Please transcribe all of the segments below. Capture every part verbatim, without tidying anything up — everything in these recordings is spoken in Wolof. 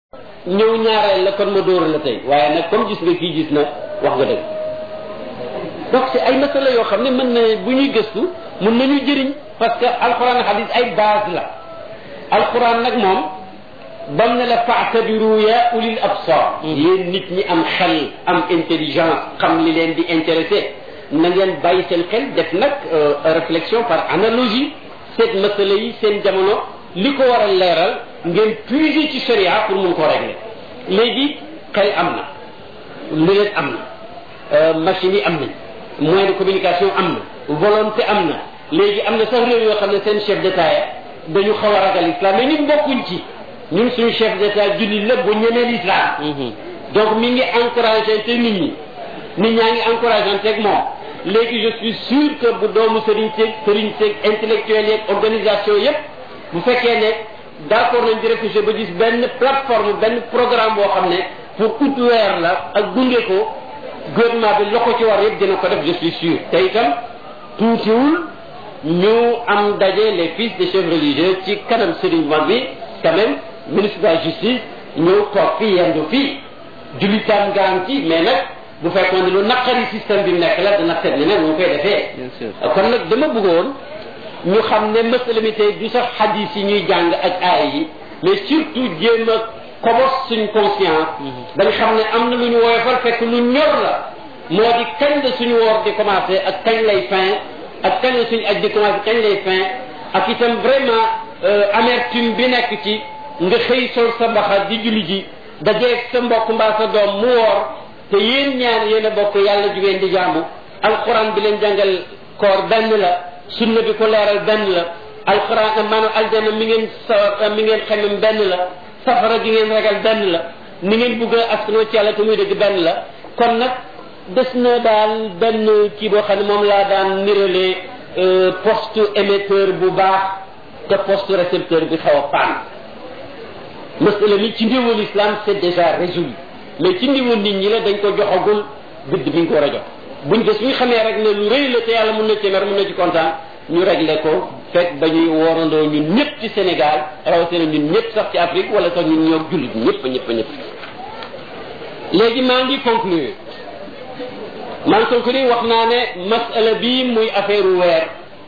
ñëw ñaareel la kon ma dóor la tey waaye nag comme gis nga kii gis na wax nga dëgg donc c'est ay masala yoo xam ne mën na bu ñuy gëstu mën nañu jëriñ parce que alquran hadith ay base la alquran nag moom bam ne la fa'tabiru ya ulil absar yéen nit ñi am xel am intelligence xam li leen di intéressé na ngeen bàyyi seen xel def nag réflexion par analogie seet masala yi seen jamono li ko war a leeral ngeen puiser ci sharia pour mun koo régler léegi xel am na lunette am na machine yi am nañ moyen de communication am na volonté am na léegi am na sax réew yoo xam ne seen chef d'état ya dañu xaw a ragal islam mais ñun bokkuñ ci ñun suñu chef d'état jullit la bu ñemee l'islam donc mi ngi encouragé te nit ñi nit ñaa ngi encouragé teg moom léegi je suis sûr que bu doomu sëriñ seeg sëriñ seeg intellectuel yeeg organisation yépp bu fekkee ne d'accord nañ di réfléchir ba gis benn plateforme benn programme boo xam ne pour ut weer la ak gunge ko gouvernement bi la ko ci war yëpp dina ko def je suis sûr te itam tuutiwul ñu am daje les fils des chefs religieux ci kanam sëriñ mag bi quand même ministre de la justice ñëw toog fii yendu fii jullitaan gaan ci mais nag bu fekkoon ne lu naqari système bi nekk la dana seet ne nag mu koy defee kon nag dama bëggoon ñu xam ne masala mi tey du sax hadis yi ñuy jàng ak aay yi mais surtout jéem a kobos suñ conscience dañ xam ne am na lu ñu woyofal fekk lu ñor la moo di kañ la suñu woor di commencé ak kañ lay fin ak kañ la suñu aj di commencé kañ lay fin ak itam vraiment amertume bi nekk ci nga xëy sol sa mbaxa di julli ji dajeeg sa mbokk mbaa sa doom mu woor te yéen ñaar yéen a bokk yàlla jugeen di jaamu alquran bi leen jàngal koor benn la sunna bi ko leeral benn la alquran maanaam aljana mi ngeen sa mi ngeen xemem benn la safara gi ngeen ragal benn la ni ngeen bugg a askanoo ci yàlla te muy dëgg benn la kon nag des na daal benn kii boo xam ne moom laa daan niralee poste émetteur bu baax te poste récepteur bi xaw a paan masala mi ci niveau l'islam c'est déjà résolu mais ci niveau nit ñi la dañ ko joxagul gëdd bi ñu ko war a jox buñ gis ñu xamee rek ne lu rëy la te yàlla mun na ci mer mun na ci kontaan ñu réglé ko fekk ba ñuy woorandoo ñun ñëpp ci Sénégal rawatina ñun ñëpp sax ci Afrique wala sax ñun ñoo jullit ñëpp ñëpp ñëpp léegi maa ngi conclure maa ngi conclure wax naa ne masala bii muy affaire weer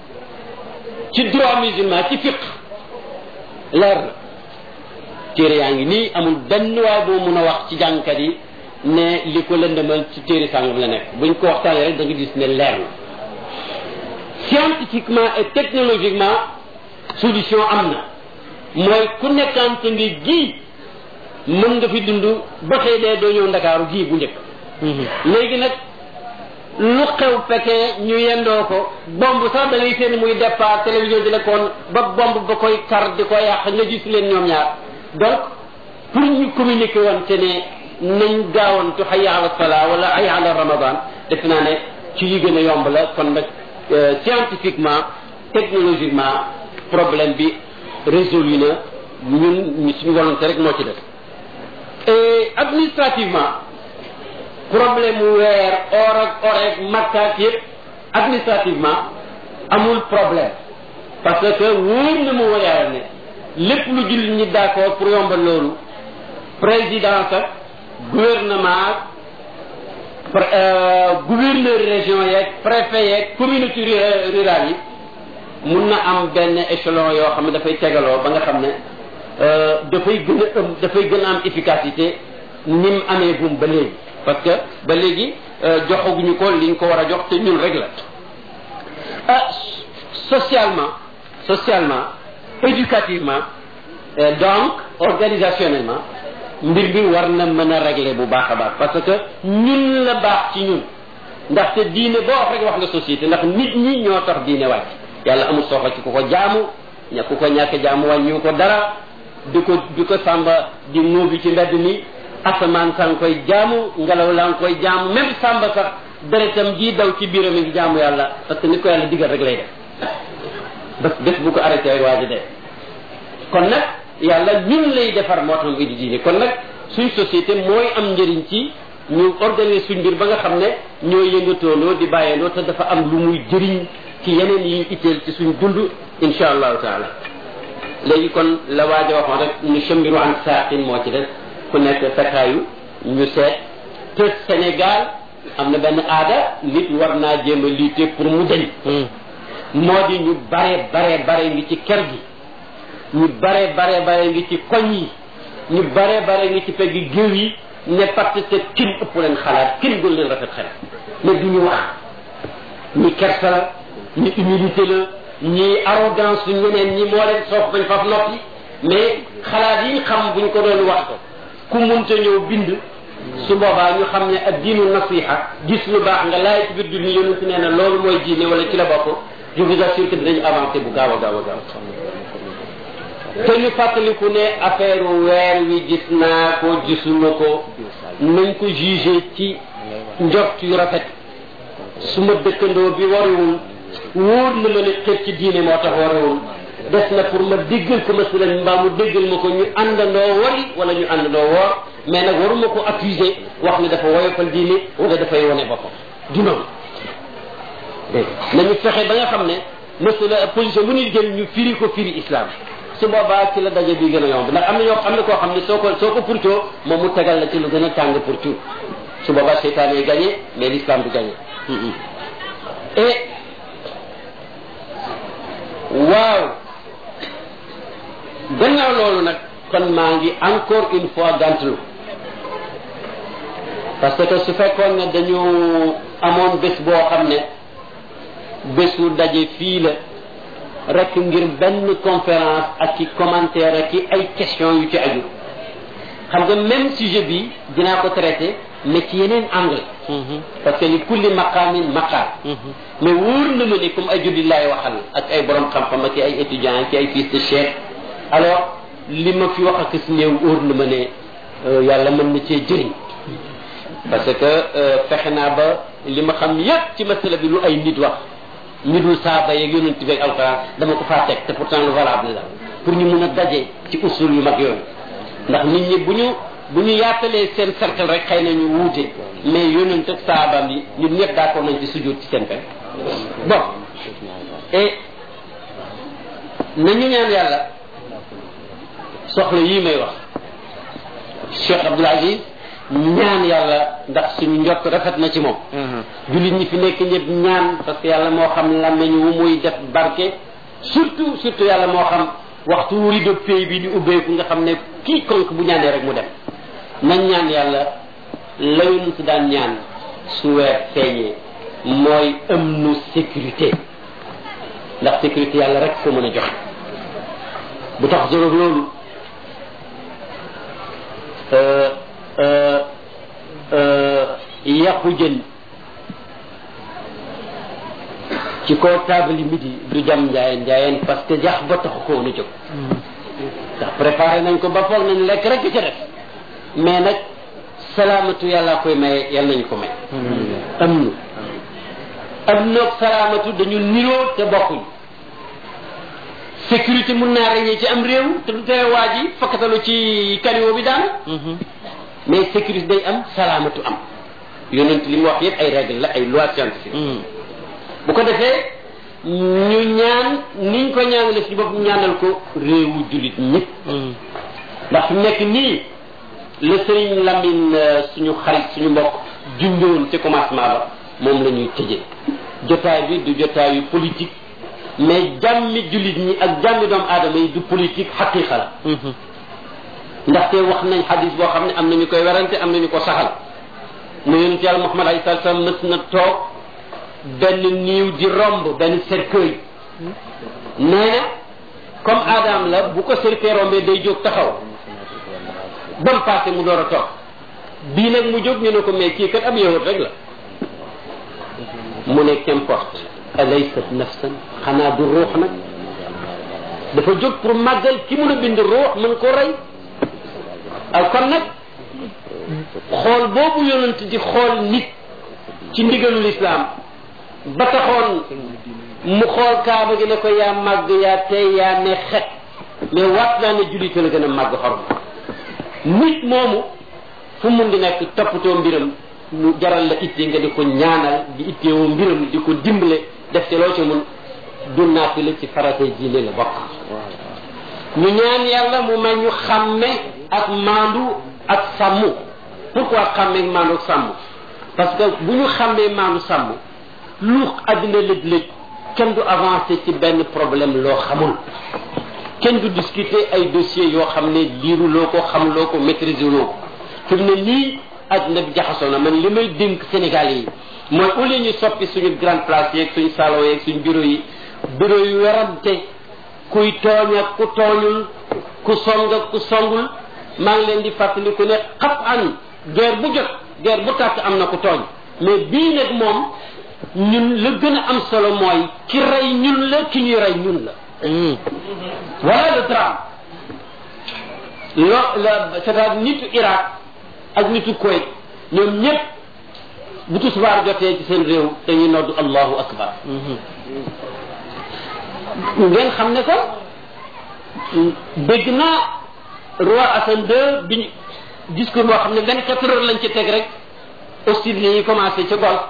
ci droit musulman ci fiqh leer na téere yaa ngi nii amul benn waay boo mun a wax ci jàngkat yi ne li ko lëndëmal ci téere sàngam la nekk buñ ko waxtaanee rek da nga gis ne leer na scientifiquement et technologiquement solution am na mooy ku nekkante ngi gii mën nga fi dund ba xëy dee doo ñëw ndakaaru gii bu njëkk léegi nag lu xew fekkee ñu yendoo ko bomb sax da ngay seen muy départ télévision di la koon ba bomb ba koy kar di ko yàq nga gis leen ñoom ñaar donc pour ñu communiquer woon te ne nañ gaawantu hayya ala salaa wala hayya ala ramadan def naa ne ci yi gën a yomb la kon nag scientifiquement technologiquement problème bi résolu na ñun ñu suñu volonté rek moo ci def et administrativement problème mu weer or ak oreeg makkaat yëpp administrativement amul problème parce que wóor na mu woyaara ne lépp lu jullit ñi d'accord pour yombal loolu présidence ak gouvernement gouverneur région yeeg préfet yeeg communauté rurale yi mun na am benn échelon yoo xam ne dafay tegaloo ba nga xam ne dafay gën a ëm dafay gën a am efficacité ni mu amee gum ba léegi parce que ba léegi joxaguñu ko liñ ko war a jox te ñun rek la ah socialement socialement éducativement donc organisationnellement mbir bi war na mën a régler bu baax a baax parce que ñun la baax ci ñun ndaxte diine boo wax rek wax nga société ndax nit ñi ñoo tax diine wàcc yàlla amul soxla ci ku ko jaamu ña ku ko ñàkk jaamu wàññiwu ko dara di ko di ko sàmba di nóobi ci mbedd mi asamaan saa nga koy jaamu ngelaw laa nga koy jaamu même sàmba sax deretam ji daw ci biiram mi ngi jaamu yàlla parce que nit ko yàlla digal rek lay def bés bés bu ko arrêté rek waa ji dee kon nag yàlla ñun lay defar moo tax mu indi diine kon nag suñ société mooy am njëriñ ci ñu organiser suñ mbir ba nga xam ne ñooy yëngatoonoo di bàyyandoo te dafa am lu muy jëriñ ci yeneen yi itteel ci suñ dund insha allahu taala léegi kon la waaja waxoon rek nu chambiru an saaqin moo ci des ku nekk takkaayu ñu seet te Sénégal am na benn aada nit war naa jéem a lutter pour mu deñ moo di ñu bare bare bare ngi ci kër gi ñu bare bare bare ngi ci koñ yi ñu bare bare ngi ci pegg géew yi ne parce que kin ëpp leen xalaat kin gën leen rafet xalaat mais du ñu wax ñi kersa la ñi humilité la ñi arrogance su ñeneen ñi moo leen soof bañ faf noppi mais xalaat yi xam buñ ko doon wax ko ku munta ñëw bind su boobaa ñu xam ne ak diinu nasiha gis lu baax nga laay ci biir du ni yonent nee na loolu mooy diine wala ci la bokk je vous assure que dinañ avancé bu gaaw a gaaw a gaaw te ñu fàttaliku ne affaire weer wi gis naa ko gisuma ko nañ ko jugé ci njort yu rafet su ma dëkkandoo bi wariwul wóor na ma ne xër ci diine moo tax wariwul des na pour ma déggal ko masalan mbaa mu déggal ma ko ñu àndandoo wari wala ñu àndandoo woor mais nag waruma ko accuser wax ne dafa woyofal diine wala dafay wone boppam du noonu dégg nañu fexe ba nga xam ne masala position bu ñuy jël ñu firi ko firi islam su boobaa ci la daje bi gën a yomb ndax am na ñoo am na koo xam ne soo ko soo ko purcoo moom mu tegal la ci lu gën a tàng pour tout su boobaa seytaan yi gagné mais l'islam du gagné et waaw gannaaw loolu nag kon maa ngi encore une fois gàntalu parce que su fekkoon ne dañu amoon bés boo xam ne bésu daje fii la rek ngir benn conférence ak ci commentaire ak ci ay questions yu ci aju xam nga même sujet bi dinaa ko traité mais ci yeneen angle parce que li kulli maqaamin maqaam mais wóor na ma ne comme ay jullit laay waxal ak ay borom xam-xam ak ay étudiants ak ay fils de cheikh alors li ma fi wax ak si néew wóor na ma ne yàlla mën na cee jëriñ parce que fexe naa ba li ma xam yépp ci masala bi lu ay nit wax ñu dul saaba yeeg yonent bi ak alquran dama ko faa teg te pourtant lu valable la pour ñu mun a daje ci usul yu mag yooyu ndax nit ñi bu ñu bu ñu yaatalee seen cercle rek xëy na ñu wuute mais yonent ak saabaam yi ñun ñëpp d'accord nañ ci sujjóot ci seen fen bon et nañu ñaan yàlla soxla yii may wax Cheikh Abdoul Aziz ñaan yàlla ndax suñu njott rafet na ci moom jullit ñi fi nekk ñëpp ñaan parce que yàlla moo xam làmmeñ wu muy def barke surtout surtout yàlla moo xam waxtu wu rido pay bi di ubbeeku nga xam ne kii konk bu ñaanee rek mu dem nañ ñaan yàlla la yonent si daan ñaan su weer feeñee mooy am nu sécurité ndax sécurité yàlla rek ko mën a joxe bu tax solo loolu yàqu jën ci kaw taabali midi du jam njaayeen njaayeen parce que jax ba tax ko woon a jóg ndax préparé nañ ko ba foog nañ lekk rek ca def mais nag salaamatu yàlla koy maye yàlla nañu ko may am nu am noog salaamatu dañu niroo te bokkuñ sécurité mun naa reñee ci am réew te du tere waa ji fakkatalu ci kaniwo bi daan mais sécurité day am salaamatu am yonent li mu wax yëpp ay règle la ay loi scientifique bu ko defee ñu ñaan niñ ko ñaanale suñu bopp ñaanal ko réewu jullit ñëpp ndax fi mu nekk nii le Sëriñ Lamine suñu xarit suñu mbokk jundoon ci commencement ba moom la ñuy tëjee jotaay bi du jotaayu politique mais jàmmi jullit ñi ak jàmmi doomu aadama yi du politique xaqiqa la ndaxte wax nañ xadis boo xam ne am nañu koy werante am nañu ko saxal mu yonent yàlla Muhammad alayhi salaatu salaam mës na toog benn niiw di romb benn cercueil nee na comme Adam la bu ko cercueil rombee day jóg taxaw ba mu passé mu door a toog bii nag mu jóg ñu ne ko mais kii kat ab yahut rek la mu ne qu'importe alaysat nafsan xanaa du ruux nag dafa jóg pour màggal ki mun a bind ruux mën koo rey ak kon nag xool boobu yonent di xool nit ci ndigalul islam ba taxoon mu xool kaaba gi ne ko yaa màgg yaa tey yaa ne xet mais waat naa ne jullit la gën a màgg xorma nit moomu fu mun di nekk toppatoo mbiram mu jaral la itte nga di ko ñaanal di itteewoo mbiram di ko dimbale def te loo ci mun du naati la ci farata diine la bokk ñu ñaan yàlla mu may ñu xàmme ak maandu ak sàmm pourquoi xàmmee maandu ak sàmm parce que bu ñu xàmmee maandu sàmm lu àddina lëj-lëj kenn du avancé ci benn problème loo xamul kenn du discuter ay dossiers yoo xam ne liiruloo ko xamuloo ko maîtriser loo ko fi mu ne nii àddina bi jaxasoo na man li may dénk Sénégal yi mooy au lieu ñu soppi suñu grande place yeeg suñu salon yeeg suñu bureau yi bureau yu werante kuy tooñ ak ku tooñul ku song ak ku songul maa ngi leen di fàttaliku ne xat an guerre bu jot guerre bu tàkk am na ku tooñ mais bii nag moom ñun la gën a am solo mooy ki rey ñun la ki ñuy rey ñun la voilà le drame lo la c'est-à-dire nitu Irak ak nitu Kuwait ñoom ñëpp bu tisbaar jotee ci seen réew dañuy noddu allahu akbar ngeen xam ne ko dégg naa roi Hassan deux bi discours boo xam ne vingt-quatre heures lañ ci teg rek hostilité yi commencé ca Golfe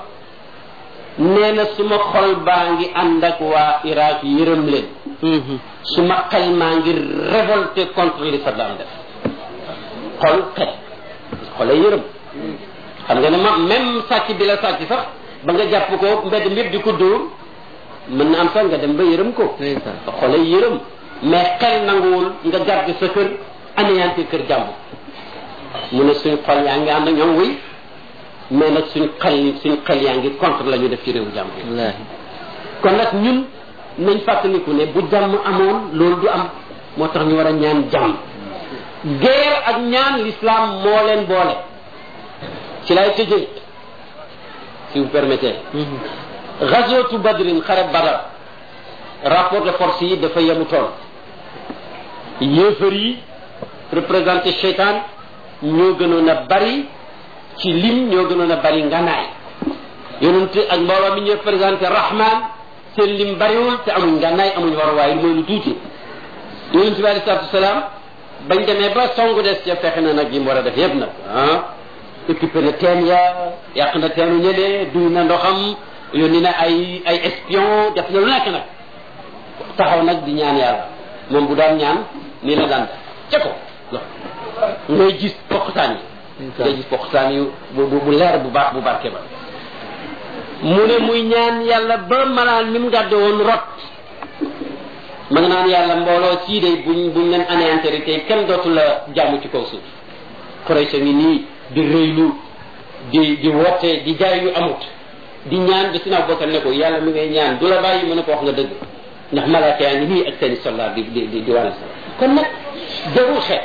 nee na suma xol baa ngi ànd ak waa Irak yërëm leen suma xel maa ngi révolté contre li Saddam def xol xel xolay yërëm xam nga ne ma même sàcc bi la sàcc sax ba nga jàpp ko mbedd mi yëpp di ko dóor mën na am sax nga dem ba yërëm ko xolay yërëm mais xel nanguwul nga garde sa kër anéantir kër jàmbur mu ne suñ xol yaa ngi ànd ak ñoom wuy mais nag suñ xel suñ xel yaa ngi contre la ñu def ci réewu jàmbur kon nag ñun nañ fàttaliku ne bu jàmm amoon loolu du am moo tax ñu war a ñaan jàmm guerre ak ñaan l'islam moo leen boole ci lay tëjee si vous permettez ghazwatu badrin xare badar rapport de force yi dafa yemutoon yéefar yi représenté cheytaan ñoo gënoon a bari ci lim ñoo gënoon a bari nganaay yonent ak mbooloo mi ñu représenté rahman seen lim bariwul te amuñ nganaay amuñ waruwaay mooy lu tuuti yonent bi alei salatu wasalaam bañ demee ba songu des ca fexe na nag yi mu war a def yëpp nag ah occupé na teen ya yàq na teenu ñëlee duy na ndoxam yónni na ay ay espion def na lu nekk nag taxaw nag di ñaan yàlla moom bu daan ñaan nii la daan ca ko ngay gis poqtaan yi ngay gis poqtaan yu bu bu leer bu baax bu barke ba mu ne muy ñaan yàlla ba malaan mi mu gàdde woon rot ma nga naan yàlla mbooloo sii day buñ buñ leen anéantir tey kenn dootu la jàmm ci kaw suuf Quraysh ngi nii di rëylu di di woote di jaay yu amut di ñaan ba si naa bokkal ne ko yàlla mi ngay ñaan du la bàyyi mu ne ko wax nga dëgg ndax malaaka yaa ngi nii ak seen soldat di di di di wàll kon nag jarul xeet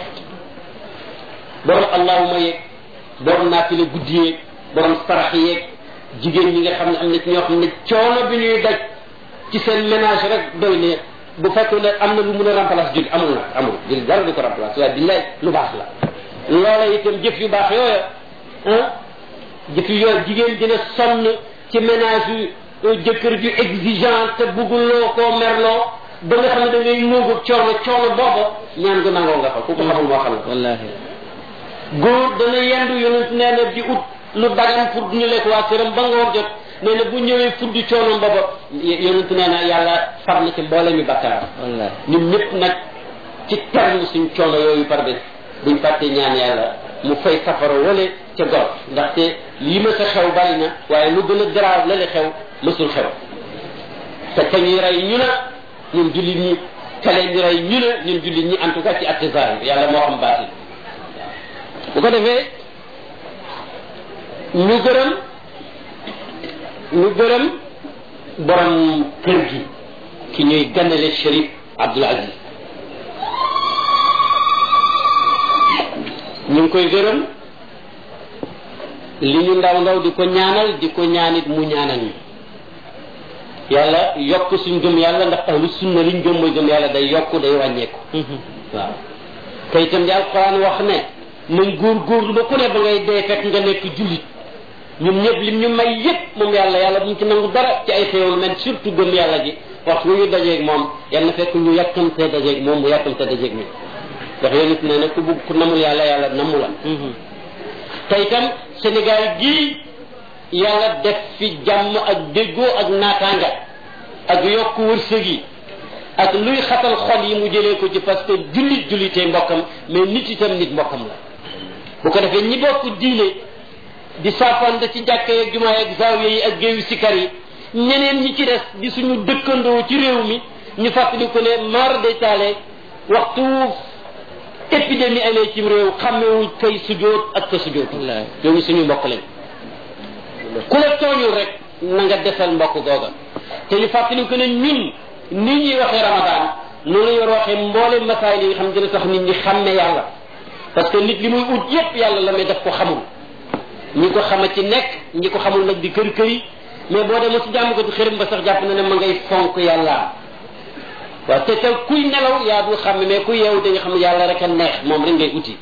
borom allahuma yeeg borom naafile guddi yeeg borom sarax yeeg jigéen ñi nga xam ne am na ci ñoo xam ne coono bi ñuy daj ci seen ménage rek doy ne bu fekkoon ne am na lu mun a remplacer julli amul nag amul julli dara du ko remplacer waaye billaay lu baax la loola itam jëf yu baax yooya ah jëf yu yooyu jigéen dina sonn ci ménage yu jëkkër ju exigeant te bugguloo koo merloo ba nga xam ne da ngay nuugu coono coono booba ñaan gu nangoo nga fa ku ko xamul moo xam la wallahi góor dana yendu yonent nee na di ut lu dagan pour ñu lekk waa këram ba ngoon jot nee na bu ñëwee fuddi coono booba yonent nee na yàlla far na ci mboole mi bakkaar wallahi ñun ñëpp nag ci terme suñ coono yooyu par bés buñ fàttee ñaan yàlla mu fay safara wale ca gor ndaxte lii ma sa xew bari na waaye lu gën a garaaw la li xew mësul xew te ka ñuy rey ñu na ñun jullit ñi ka leen di rey ñu na ñun jullit ñi en tout cas ci artisan bi yàlla moo xam baati bu ko defee ñu gërëm ñu gërëm borom kër gi ki ñuy ganale Chérif Abdoul Aziz ñu ngi koy gërëm li ñu ndaw ndaw di ko ñaanal di ko ñaanit mu ñaanal ñu yàlla yokk suñ gëm yàlla ndax ahlu sunna liñ gëm mooy gëm yàlla day yokk day wàññeeku waaw te itam di alquran wax ne nañ góor góorlu ba ku ne ba ngay dee fekk nga nekk jullit ñun ñëpp lim ñu may yëpp moom yàlla yàlla bu ñu ci nangu dara ci ay xéewal men surtout gëm yàlla gi waxtu ñu dajeeg moom yàlla na fekk ñu yàkkamtee dajeeg moom mu yàkkamtee dajeeg ñun ndax yooyu nit ne nag ku bugg ku namul yàlla yàlla namu la te itam Sénégal gii yàlla def fi jàmm ak déggoo ak naataanga ak yokku wërsëg yi ak luy xatal xol yi mu jëlee ko ci parce que jullit jullitee mbokkam mais nit itam nit mbokkam la bu ko defee ñi bokk diine di saafante ci jàkka yeeg jumaa yeeg zaawiya yi ak géewi sikar yi ñeneen ñi ci des di suñu dëkkandoo ci réew mi ñu fàttali ko ne mar day taale waxtu épidémie amee ci réew xàmmewuñ kay sujjóot ak ka sujjóot ñooñu suñu mbokk lañ ku la tooñul rek na nga defal mbokk googa te ñu fàttali ko ne ñun ni ñuy waxee ramadan noonu la yor waxee mboole masaay yi nga xam dina tax nit ñi xàmme yàlla parce que nit li muy ut yépp yàlla la mais daf ko xamul ñi ko xama ci nekk ñi ko xamul nag di kër kër yi mais boo demee ci jàmm ko di xërëm ba sax jàpp na ne ma ngay fonk yàlla waaw te te kuy nelaw yaa dul xam mais kuy yeewu da nga xam ne yàlla rek a neex moom rek ngay uti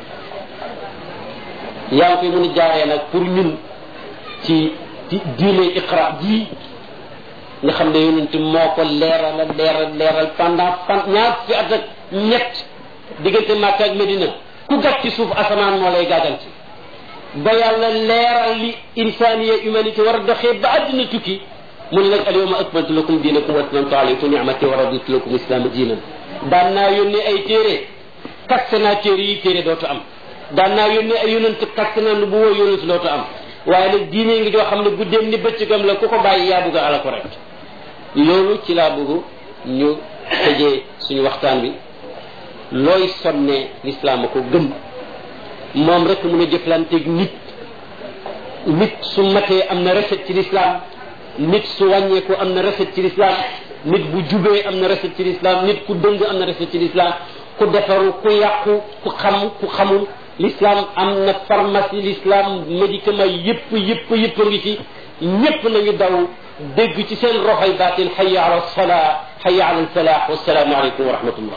yaa ngi koy mën a jaaree nag pour ñun ci ci diine iqra ji nga xam ne yonent moo ko leeral leeral leeral pendant fan ñaar fi at ak ñett diggante Makka ak Medina ku gàtt ci suuf asamaan moo lay gàgganti ba yàlla leeral li insaniya humanité war a doxee ba àddina tukki mu ne nag al yawma akmaltu lakum diinakum wa atmamtu alaykum ni'mati wa raditu lakum islaama diinan daan naa yónnee ay téere kaste naa téere yi téere dootu am daan naa yónnee ay yonent kaste naa nu bu woo yonent dootu am waaye nag diine ngi joo xam ne guddeem ni bëccëgam la ku ko bàyyi yaa bëgg a ala ko rek loolu ci laa bëgg ñu tëjee suñu waxtaan bi looy sonne lislaam a ko gëm moom rek mun a jëflanteeg nit nit su matee am na recette ci lislaam nit su wàññeeku am na recette ci lislaam nit bu jubee am na recette ci lislaam nit ku dëng am na recette ci lislaam ku defaru ku yàqu ku xam ku xamul l'islam am na pharmacie l'islam médicament yëpp yëpp yëpp a ngi ci ñëpp nañu daw dégg ci seen roxoy baatin hayya ala salaa hayya ala alfalah wassalaamu aleykum wa rahmatullah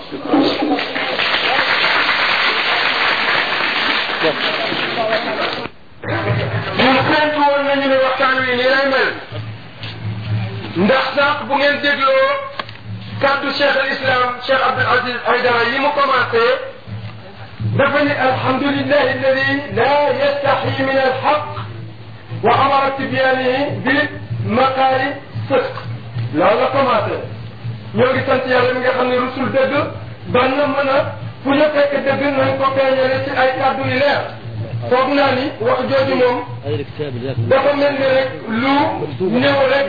ñun séntu woon nañu ne waxtaan wi nii lay mel ndax sax bu ngeen dégloo kaddu cheikh al islam cheikh Abdul Aziz Aydara yi mu commencé dafa ni alhamdulillahi alladi la yastaxi min alxaq wa amara tibyaanihi bi maqaali sidq loolu la commencé ñoo ngi sant yàlla mi nga xam ne rusul dëgg ban na mën a fu ñu fekk dëgg nañ ko feeñale ci ay kaddu yu leer foog naa ni wax jooju moom dafa mel ni rek lu néew rek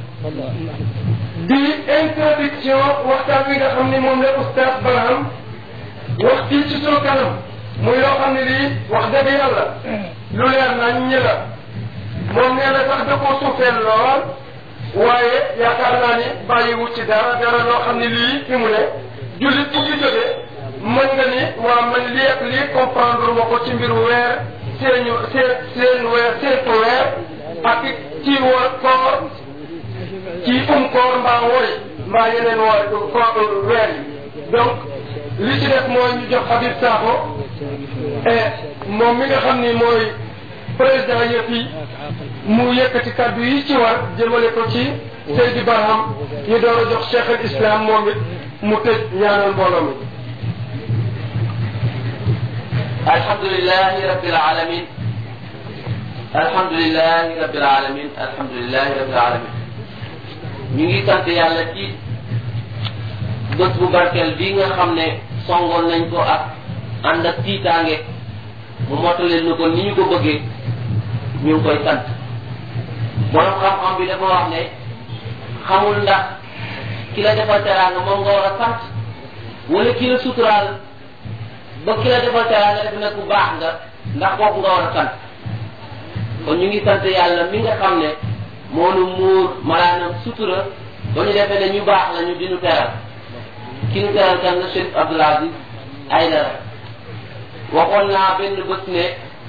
di introduction waxtaan wi nga xam ni moom la oustaz Barham wax fii ci sunu kanam muy loo xam ne lii wax dëgg yàlla lu leer nañ ñi la moom nee na sax da koo suufeel lool waaye yaakaar naa ni bàyyiwut ci dara dara loo xam ne lii fi mu ne jullit bu ci jógee mën nga ni waa man lii ak lii comprendre ma ko ci mbiru weer seenu seen seen weer seetu weer ak ci woor koor ci um koor mbaa wori mbaa yeneen woor koor weer yi donc li ci def mooy ñu jox Habib Sakho et moom mi nga xam ni mooy président yëpp yi mu yëkkati kaddu yi ci war jëmale ko ci Seydi Barham ñu door a jox Cheikh al Islam moom it mu tëj ñaanal mbooloo mi. alhamdulilahi rabbil alamin alhamdulilahi rabbil alamin alhamdulilahi rabbil alamin ñu ngi sant yàlla ci bët bu barkeel bii nga xam ne songoon nañ ko ak ànd ak tiitaange mu motaleel nu ko ni ñu ko bëggee ñu ngi koy sant borom xam-xam bi dafa wax ne xamul ndax ki la defal teraanga moom nga war a sant wala ki la suturaal ba ki la defal teraanga def na ku baax nga ndax kooku nga war a sant kon ñu ngi sant yàlla mi nga xam ne moo nu muur malaanam sutura ba ñu defee ne ñu baax la ñu di ñu teral ki ñu teral kan la Cheikh Abdoul Aziz Aydara waxoon naa benn bés ne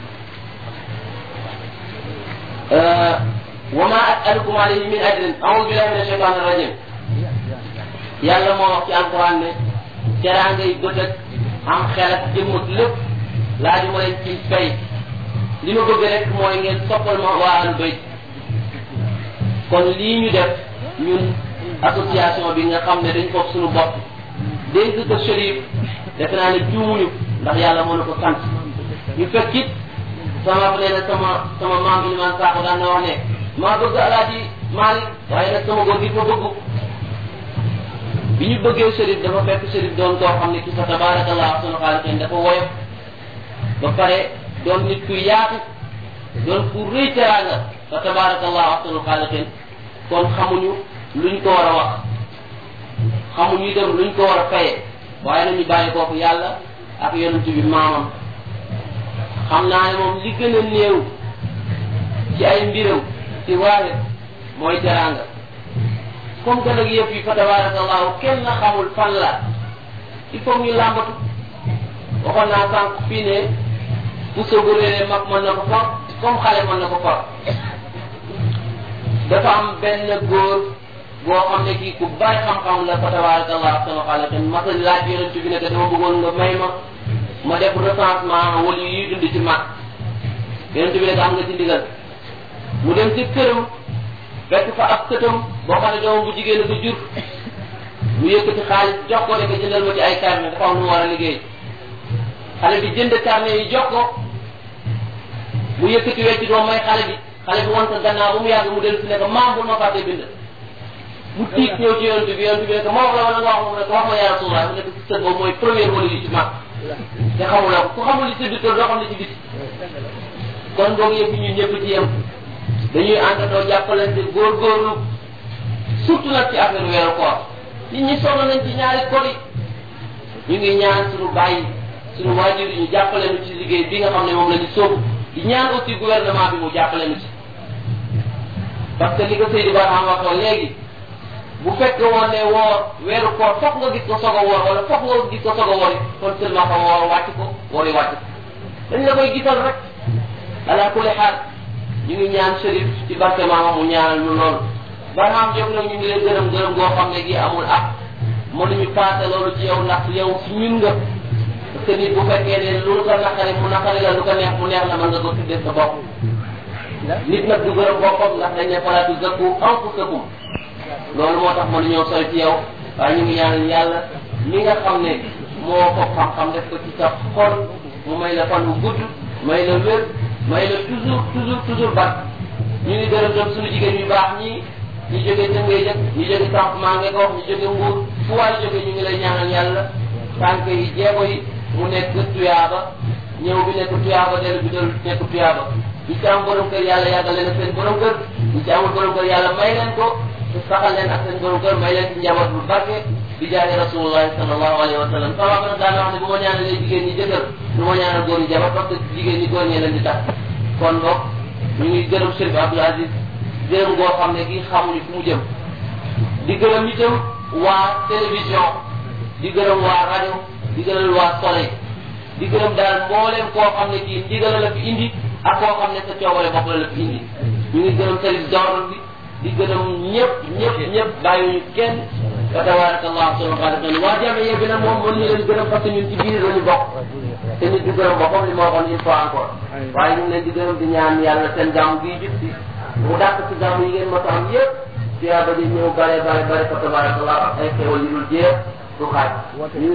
wa ma as'alukum alayhi min ajrin a'udhu billahi minash shaytanir rajim yàlla moo wax ci alquran ne teraanga yi bët ak am xel ak jëmm ak lépp laaju ma leen ci fay li ma bëgg rek mooy ngeen soppal ma waa Ahlul Bayt kon lii ñu def ñun association bi nga xam ne dañ ko suñu bopp dénk ko Chérif defe naa ne juumuñu ndax yàlla moo na ko sant ñu fekk it sama nee na sama sama maam Iliman Sakho daan na wax ne maa bëgg Alaaji Malick waaye nag sama góor gi ko bëgg bi ñu bëggee Chérif dafa fekk Chérif doon koo xam ne ki fa tabarakallah sunu xaaliqin dafa woyof ba pare doon nit ku yaatu doon ku rëy teraanga fa tabarakallahu ahsanul xaaliqin kon xamuñu luñ ko war a wax xamuñu itam luñ ko war a faye waaye nañu bàyyi kooku yàlla ak yonent bi maamam xam naa ne moom li gën a néew ci ay mbiram ci waaye mooy teraanga comme que nag yëpp yi fa tabarakallahu kenn na xamul fan la il faut ñu làmbatu waxoon naa sànq fii ne puso bu réeree mag mën na ko for comme xale mën na ko for dafa am benn góor boo xam ne kii ku bàyyi xam-xam la fa tabarakallah sama xale te masal laaj yonent bi ne que dama bëggoon nga may ma ma def recensement wala yuy dund ci mag yonent bi ne ko am nga ci ndigal mu dem ci këram fekk fa ab këtam boo xam ne doomam bu jigéen ko jur mu yëkkati xaalis jox ko ne ko jëndal ma ci ay carnet dafa am lu mu war a liggéey xale bi jënd carnet yi jox ko mu yëkkati wecc doom may xale bi xale bi wan ko gannaaw ba mu yàgg mu dellu si ne ko maam bul ma fàtte bind mu tiit ñëw ci yonent bi yonent bi ne ko ma wax la wala nga wax mu ne ko wax ma yaa Rasulullah mu ne ko si sët boobu mooy première wala yi ci mag te xamuloo ko ku xamul li ci biir kër doo xam ne ci biti kon boog yëpp ñun ñëpp ci yem dañuy àndandoo jàppalante góorgóorlu surtout nag ci affaire weeru koor nit ñi sonn nañ ci ñaari kor yi ñu ngi ñaan suñu bàyyi suñu waajur yi ñu jàppale ñu ci liggéey bi nga xam ne moom la ñu sóobu di ñaan aussi gouvernement bi mu jàppale ñu ci parce que li ko Seydi Barham waxoon léegi bu fekkee woon ne woor weeru koor foog nga gis ko soog a woor wala foog nga gis ko soog a wori kon seulement fa woor wàcc ko wori wàcc ko dañ la koy gisal rek ala kulli xaal ñu ngi ñaan Chérif ci barke maama mu ñaanal ñu loolu Barham Diop nag ñu ngi leen gërëm gërëm goo xam ne gi amul ak mënuñu paase loolu ci yow ndax yow si ñun nga parce que nit bu fekkee ne lu ko naqari mu naqari la lu ko neex mu neex la mën nga ko tuddee sa bopp nit nag du gërëm boppam ndax dañ ne fala tuzakku anfusakum loolu moo tax mënuñoo sori ci yow waaye ñu ngi ñaanal yàlla mi nga xam ne moo ko xam-xam def ko ci sa xol mu may la fan bu gudd may la wér may la toujours toujours toujours bat ñu ngi gërëm tam suñu jigéen ñu baax ñii ñu jógee Tëngéej jëkk ñu jógee campement nga ko wax ñu jógee Mbuur fu waay jógee ñu ngi lay ñaanal yàlla tànk yi jeego yi mu nekk tuyaaba ñëw bi nekk tuyaaba dellu bi dellu nekk tuyaaba ñi ci am borom kër yàlla yàggal leen ak seen borom kër ñi ci amul borom kër yàlla may leen ko te saxal leen ak seen borom kër may leen ci njaboot bu barke di jaare rasulullahi sallallahu alayhi wa sallam sama nag daana wax ne bu ma ñaanalee jigéen ñi jëkkër du ma ñaanal góor ñi jabar parce que jigéen ñi góor ñee leen di tax kon boog ñu ngi gërëm Chérif Abdoul Aziz gërëm goo xam ne kii xamuñu fu mu jëm di gërëm itam waa télévision di gërëm waa rajo di gërëm waa soleil di gërëm daal mbooleem koo xam ne kii ndigal la fi indi ak koo xam ne sa coobare bopp la la fi indi ñu ngi gërëm service d'ordre bi di gërëm ñëpp ñëpp ñëpp bàyyiwuñu kenn wa tabarakallah sunu xaaliqin waa jamiya bi nag moom mën ñu leen gërëm parce que ñun ci biir lañu bokk te nit di gërëm boppam li ma waxoon une fois encore waaye ñu ngi leen di gërëm di ñaan yàlla seen gàmm bii jub si mu dàq ci gàmm yi ngeen mos a am yëpp fiyaa ba di ñëw bare bare bare fa tabarakallah ak ay xewal yu dul jeex du xaaj ñu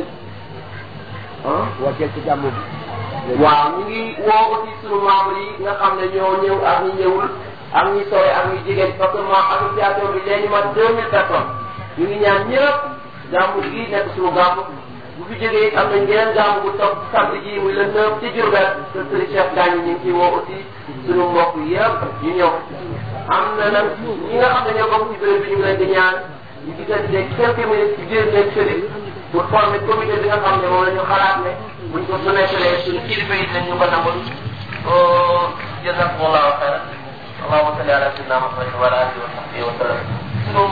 wooteel ci gàmm bi waaw ñu ngi woo aussi sunu membres yi nga xam ne ñoo ñëw ak ñi ñëwul ak ñi sooy ak ñi jigéen parce que ma association bi léegi ma deux mille personnes ñu ngi ñaan ñëpp gàmmu gi nekk suñu gàmmu bu fi jógee am nañ yeneen gàmmu bu topp samedi ji muy le neuf ci Diourbel te Serigne Cheikh Gagny ñu ngi ciy woo aussi suñu mbokk yëpp ñu ñëw am na nag ñi nga xam ne ñoo bokk ci béréb bi ñu ngi leen di ñaan ñu diggante quelques minutes ci biir nekk Chérif pour former comité bi nga xam ne moom la ñu xalaat ne buñ ko soumettre suñu kilifa yi dañ ñu ko nangul jazakumullahu xayran allahumma salli ala sayyidina Muhammad wa ala alihi wa sahbihi wa sallam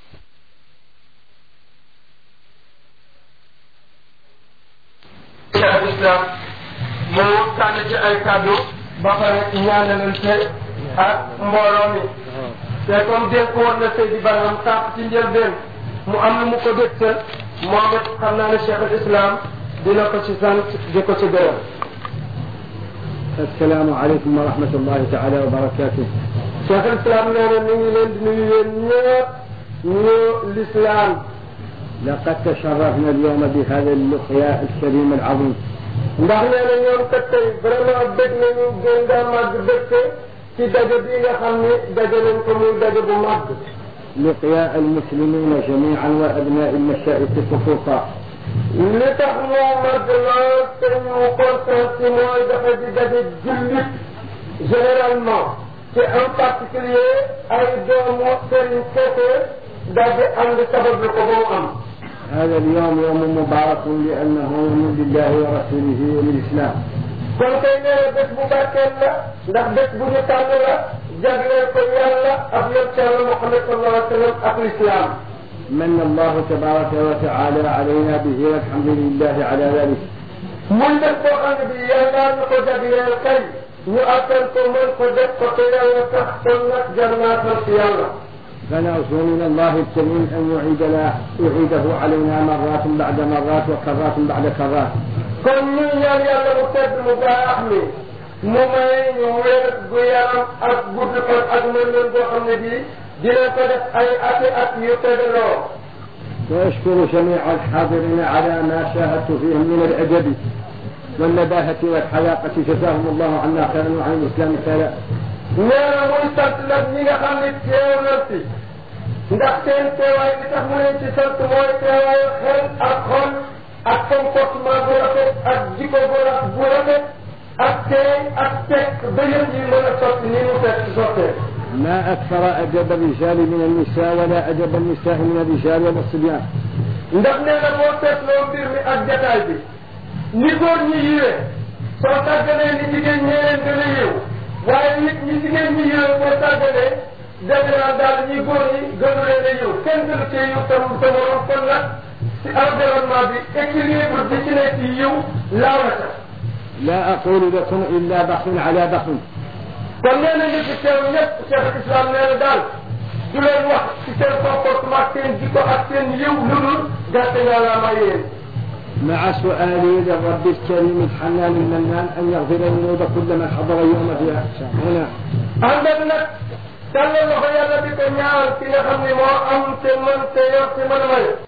Cheikh Islam moo tànn ci ay kàddu ba pare ñaanalante ak mbooloo mi te comme dénk woon na Seydi Barham sànq ci njëlbeen mu am lu mu ko dégtal moom it xam naa ne Cheikh Islam dina ko ci sant di ko ci gërëm. assalaamu aleykum wa rahmatullahi taala wa barakatuh. Cheikh Islam nee na mi ngi leen di nuyu yéen ñëpp ñu l'islam. لقد تشرفنا اليوم بهذا اللقياء الكريم العظيم. ndax nee na ñoom kat tey vraiment bëgg nañu gën gaa màgg bëgg ci daje bi nga xam ne daje nañ ko muy daje bu màgg. لقياء المسلمين جميعا وابناء المشائخ خصوصا. li tax moo màgg lool te ñu kontaan ci mooy dafa di daje jullit généralement te en particulier ay doomu sëriñ kese daal di ànd sabab lu ko ba mu am. هذا اليوم يوم مبارك لأنه يوم لله ورسوله وللإسلام. kon tey nee na bés bu barkeel la ndax bés bu ñu tànn la jagleel ko yàlla ak yonent Yàlla Muhammad sallallahu alayhi wa sallam ak l'islam. من الله تبارك وتعالى علينا به والحمد لله على ذلك. muy def boo xam ne bii yàlla na ko jagleel kay ñu attan ko mën ko def ko te yàlla tax kon nag jar naa sant yàlla. فنرجو من الله الكريم أن يعيدنا يعيده علينا مرات بعد مرات وكرات بعد كرات. kon ñu ñaan yàlla mu tedd mu baax mi mu may ñu wér gu yaram ak gudd fan ak mën-mën boo xam ne bii dina ko def ay ati at yu tegaloo. وأشكر جميع الحاضرين على ما شاهدت فيهم من الأدب والنباهة والحلاقة جزاهم الله عنا خيرا وعن الإسلام خيرا. nee na muy sant nag ñi nga xam ne teew na si ndax seen teewaay bi tax mu leen ci sant mooy teewaayu xel ak xol ak comportement bu rafet ak jikko bu rafet bu rafet ak teey ak teg ba yëpp yi mën a sotti ni mu fekk sottee. ما أكثر أدب الرجال من النساء ولا أدب النساء من الرجال ولا الصبيان. ndax nee na boo seetloo mbir mi ak jataay bi ni góor ñi yiwee soo tàggalee ni jigéen ñi leen gën a yiw waaye nit ñi jigéen ñi yiwee boo tàggalee defe naa daal ñi góor ñi gënu leen a yiw kenn gënu cee yiw tam sa morom kon nag ci environnement bi équilibre bi ci nekk ci yiw laaw na sax. لا أقول لكم إلا بخل على بخل. kon nee na nit ci teew ñëpp Cheikh Islam nee na daal du leen wax ci seen comportement seen jikko ak seen yiw lu dul gàtt yàlla ma yéen. مع سؤالي للرب الكريم الحنان المنان أن يغفر ذنوب كل من حضر يوم فيها هنا. ànd ak nag tàllal loxo yàlla di ko ñaan ki nga xam ne moo am te mën te yor te mën a may.